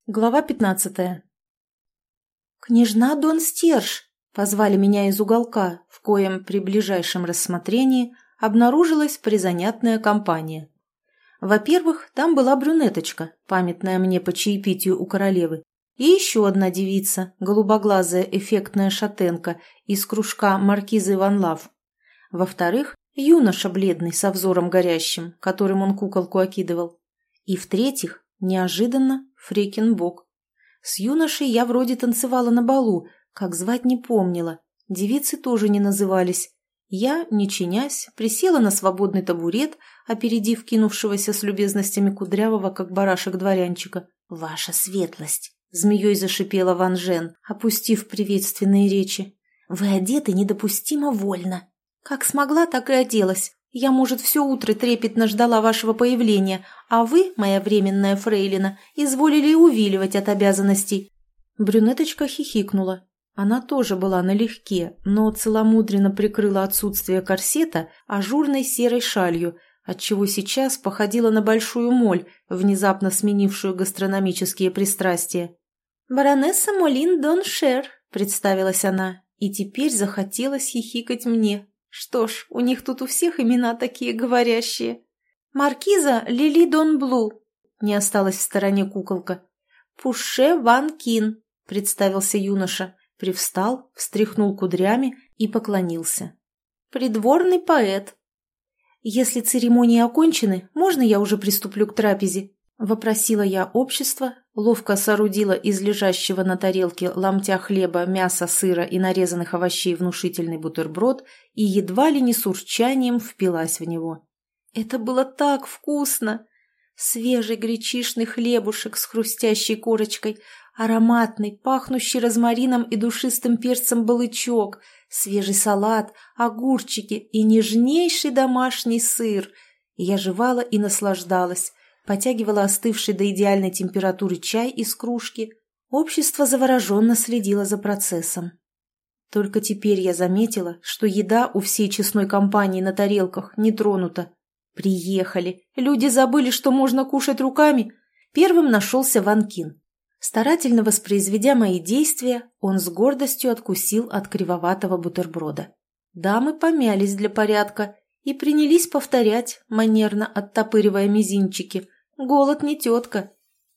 Глава 15. «Княжна Дон Стерж!» — позвали меня из уголка, в коем при ближайшем рассмотрении обнаружилась призанятная компания. Во-первых, там была брюнеточка, памятная мне по чаепитию у королевы, и еще одна девица, голубоглазая эффектная шатенка из кружка маркизы Ван Лав. Во-вторых, юноша бледный со взором горящим, которым он куколку окидывал. И в-третьих, неожиданно, Фрекенбок. С юношей я вроде танцевала на балу, как звать не помнила. Девицы тоже не назывались. Я, не чинясь, присела на свободный табурет, опередив кинувшегося с любезностями кудрявого, как барашек дворянчика. «Ваша светлость!» — змеей зашипела Ван Жен, опустив приветственные речи. «Вы одеты недопустимо вольно. Как смогла, так и оделась. Я, может, все утро трепетно ждала вашего появления, а вы, моя временная фрейлина, изволили увиливать от обязанностей». Брюнеточка хихикнула. Она тоже была налегке, но целомудренно прикрыла отсутствие корсета ажурной серой шалью, отчего сейчас походила на большую моль, внезапно сменившую гастрономические пристрастия. «Баронесса Молин Дон Шер», — представилась она, и теперь захотелось хихикать мне. Что ж, у них тут у всех имена такие говорящие. «Маркиза Лили Дон Блу», — не осталась в стороне куколка. «Пуше Ван Кин», — представился юноша, привстал, встряхнул кудрями и поклонился. «Придворный поэт». «Если церемонии окончены, можно я уже приступлю к трапезе?» — вопросила я общество, ловко соорудила из лежащего на тарелке ломтя хлеба, мяса, сыра и нарезанных овощей внушительный бутерброд и едва ли не с урчанием впилась в него. Это было так вкусно! Свежий гречишный хлебушек с хрустящей корочкой, ароматный, пахнущий розмарином и душистым перцем балычок, свежий салат, огурчики и нежнейший домашний сыр. И я жевала и наслаждалась, потягивала остывший до идеальной температуры чай из кружки. Общество завороженно следило за процессом. Только теперь я заметила, что еда у всей честной компании на тарелках не тронута. Приехали. Люди забыли, что можно кушать руками. Первым нашелся Ван Кин. Старательно воспроизведя мои действия, он с гордостью откусил от кривоватого бутерброда. Дамы помялись для порядка и принялись повторять, манерно оттопыривая мизинчики. Голод не тетка.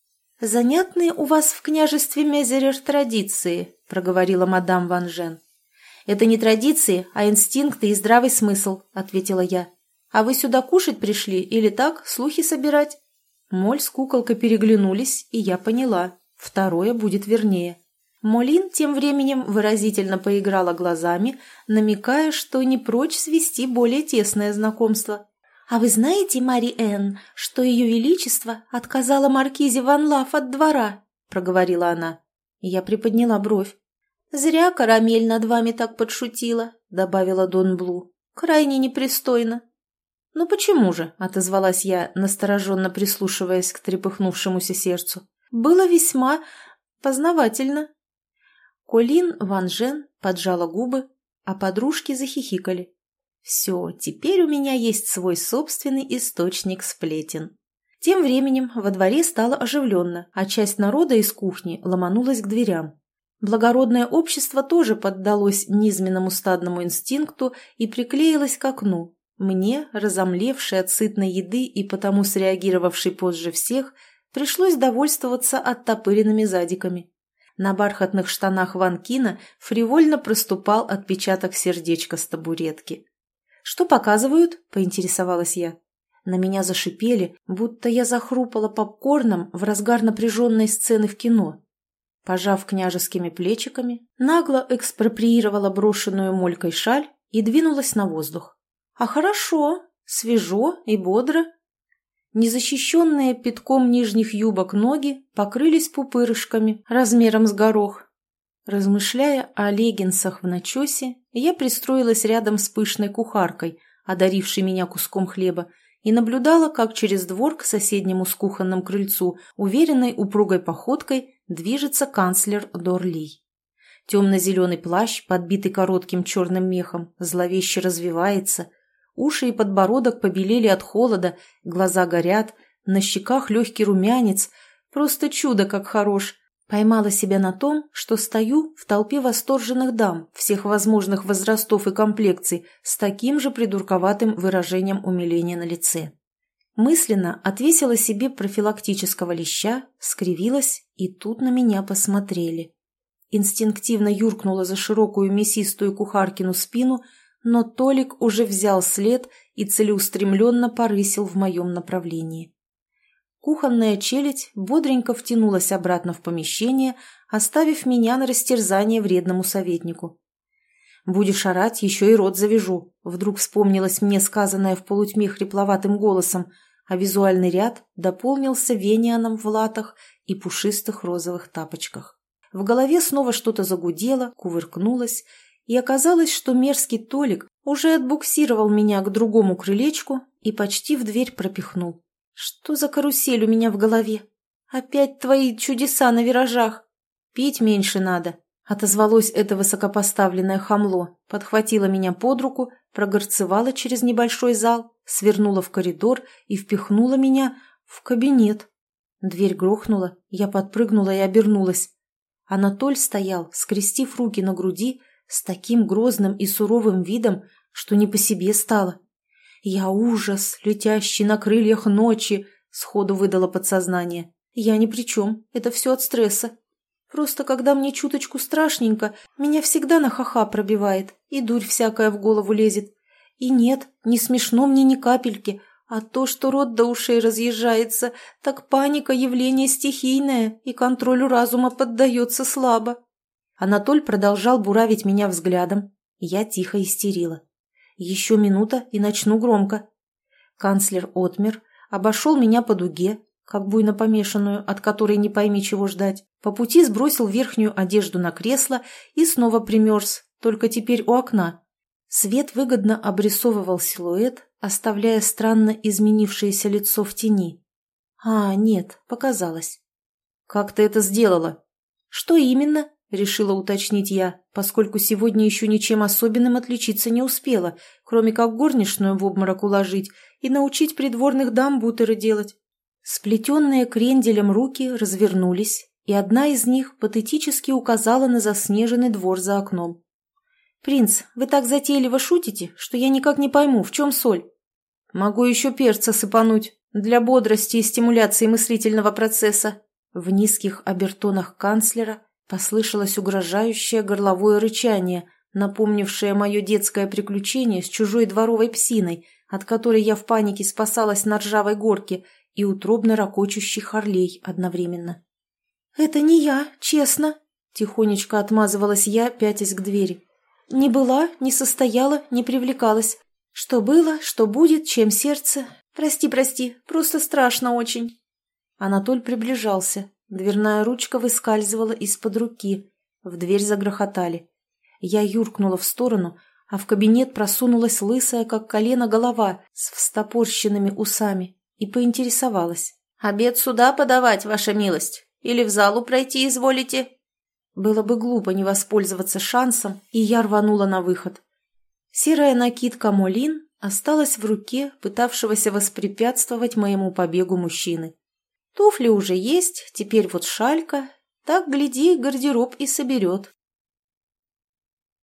«Занятные у вас в княжестве Мезерер традиции», — проговорила мадам Ван Жен. «Это не традиции, а инстинкты и здравый смысл», — ответила я. «А вы сюда кушать пришли или так, слухи собирать?» Моль с куколкой переглянулись, и я поняла. Второе будет вернее. Молин тем временем выразительно поиграла глазами, намекая, что не прочь свести более тесное знакомство. «А вы знаете, Мари Энн, что ее величество отказало маркизе Ван Лав от двора?» — проговорила она. Я приподняла бровь. «Зря карамель над вами так подшутила», — добавила Дон Блу. «Крайне непристойно». «Ну почему же?» — отозвалась я, настороженно прислушиваясь к трепыхнувшемуся сердцу. «Было весьма познавательно». Колин Ван Жен поджала губы, а подружки захихикали. Все, теперь у меня есть свой собственный источник сплетен. Тем временем во дворе стало оживленно, а часть народа из кухни ломанулась к дверям. Благородное общество тоже поддалось низменному стадному инстинкту и приклеилось к окну. Мне, разомлевшей от сытной еды и потому среагировавшей позже всех, пришлось довольствоваться оттопыренными задиками. На бархатных штанах Ван Кина фривольно проступал отпечаток сердечка с табуретки. «Что показывают?» – поинтересовалась я. На меня зашипели, будто я захрупала попкорном в разгар напряженной сцены в кино. Пожав княжескими плечиками, нагло экспроприировала брошенную молькой шаль и двинулась на воздух. «А хорошо, свежо и бодро». Незащищенные пятком нижних юбок ноги покрылись пупырышками размером с горох. Размышляя о леггинсах в начесе, я пристроилась рядом с пышной кухаркой, одарившей меня куском хлеба, и наблюдала, как через двор к соседнему с кухонным крыльцу уверенной упругой походкой движется канцлер Дорли. Темно-зеленый плащ, подбитый коротким черным мехом, зловеще развивается. Уши и подбородок побелели от холода, глаза горят, на щеках легкий румянец, Просто чудо как хорош. Поймала себя на том, что стою в толпе восторженных дам всех возможных возрастов и комплекций с таким же придурковатым выражением умиления на лице. Мысленно отвесила себе профилактического леща, скривилась, и тут на меня посмотрели. Инстинктивно юркнула за широкую мясистую кухаркину спину, но Толик уже взял след и целеустремленно порысил в моем направлении. Кухонная челядь бодренько втянулась обратно в помещение, оставив меня на растерзание вредному советнику. «Будешь орать, еще и рот завяжу», — вдруг вспомнилось мне сказанное в полутьме хрипловатым голосом, а визуальный ряд дополнился венианом в латах и пушистых розовых тапочках. В голове снова что-то загудело, кувыркнулось, и оказалось, что мерзкий Толик уже отбуксировал меня к другому крылечку и почти в дверь пропихнул. Что за карусель у меня в голове? Опять твои чудеса на виражах. Пить меньше надо. Отозвалось это высокопоставленное хамло, подхватило меня под руку, прогорцевало через небольшой зал, свернуло в коридор и впихнуло меня в кабинет. Дверь грохнула, я подпрыгнула и обернулась. Анатоль стоял, скрестив руки на груди, с таким грозным и суровым видом, что не по себе стало. «Я ужас, летящий на крыльях ночи», — сходу выдало подсознание. «Я ни при чем, это все от стресса. Просто когда мне чуточку страшненько, меня всегда на ха-ха пробивает, и дурь всякая в голову лезет. И нет, не смешно мне ни капельки, а то, что рот до ушей разъезжается, так паника — явление стихийное, и контролю разума поддается слабо». Анатоль продолжал буравить меня взглядом, я тихо истерила. Еще минута и начну громко. Канцлер отмер, обошел меня по дуге, как буйно помешанную, от которой не пойми чего ждать. По пути сбросил верхнюю одежду на кресло и снова примерз, только теперь у окна. Свет выгодно обрисовывал силуэт, оставляя странно изменившееся лицо в тени. А, нет, показалось. «Как ты это сделала?» «Что именно?» — решила уточнить я, поскольку сегодня еще ничем особенным отличиться не успела, кроме как горничную в обморок уложить и научить придворных дам бутеры делать. Сплетенные кренделем руки развернулись, и одна из них патетически указала на заснеженный двор за окном. «Принц, вы так затейливо шутите, что я никак не пойму, в чем соль?» «Могу еще перца сыпануть, для бодрости и стимуляции мыслительного процесса». В низких обертонах канцлера послышалось угрожающее горловое рычание, напомнившее мое детское приключение с чужой дворовой псиной, от которой я в панике спасалась на ржавой горке, и утробно ракочущий Харлей одновременно. «Это не я, честно», — тихонечко отмазывалась я, пятясь к двери. «Не была, не состояла, не привлекалась. Что было, что будет, чем сердце. Прости, просто страшно очень». Анатоль приближался. Дверная ручка выскальзывала из-под руки. В дверь загрохотали. Я юркнула в сторону, а в кабинет просунулась лысая, как колено, голова с встопорщенными усами и поинтересовалась. «Обед сюда подавать, ваша милость? Или в залу пройти изволите?» Было бы глупо не воспользоваться шансом, и я рванула на выход. Серая накидка Молин осталась в руке пытавшегося воспрепятствовать моему побегу мужчины. Туфли уже есть, теперь вот шалька. Так, гляди, гардероб и соберет.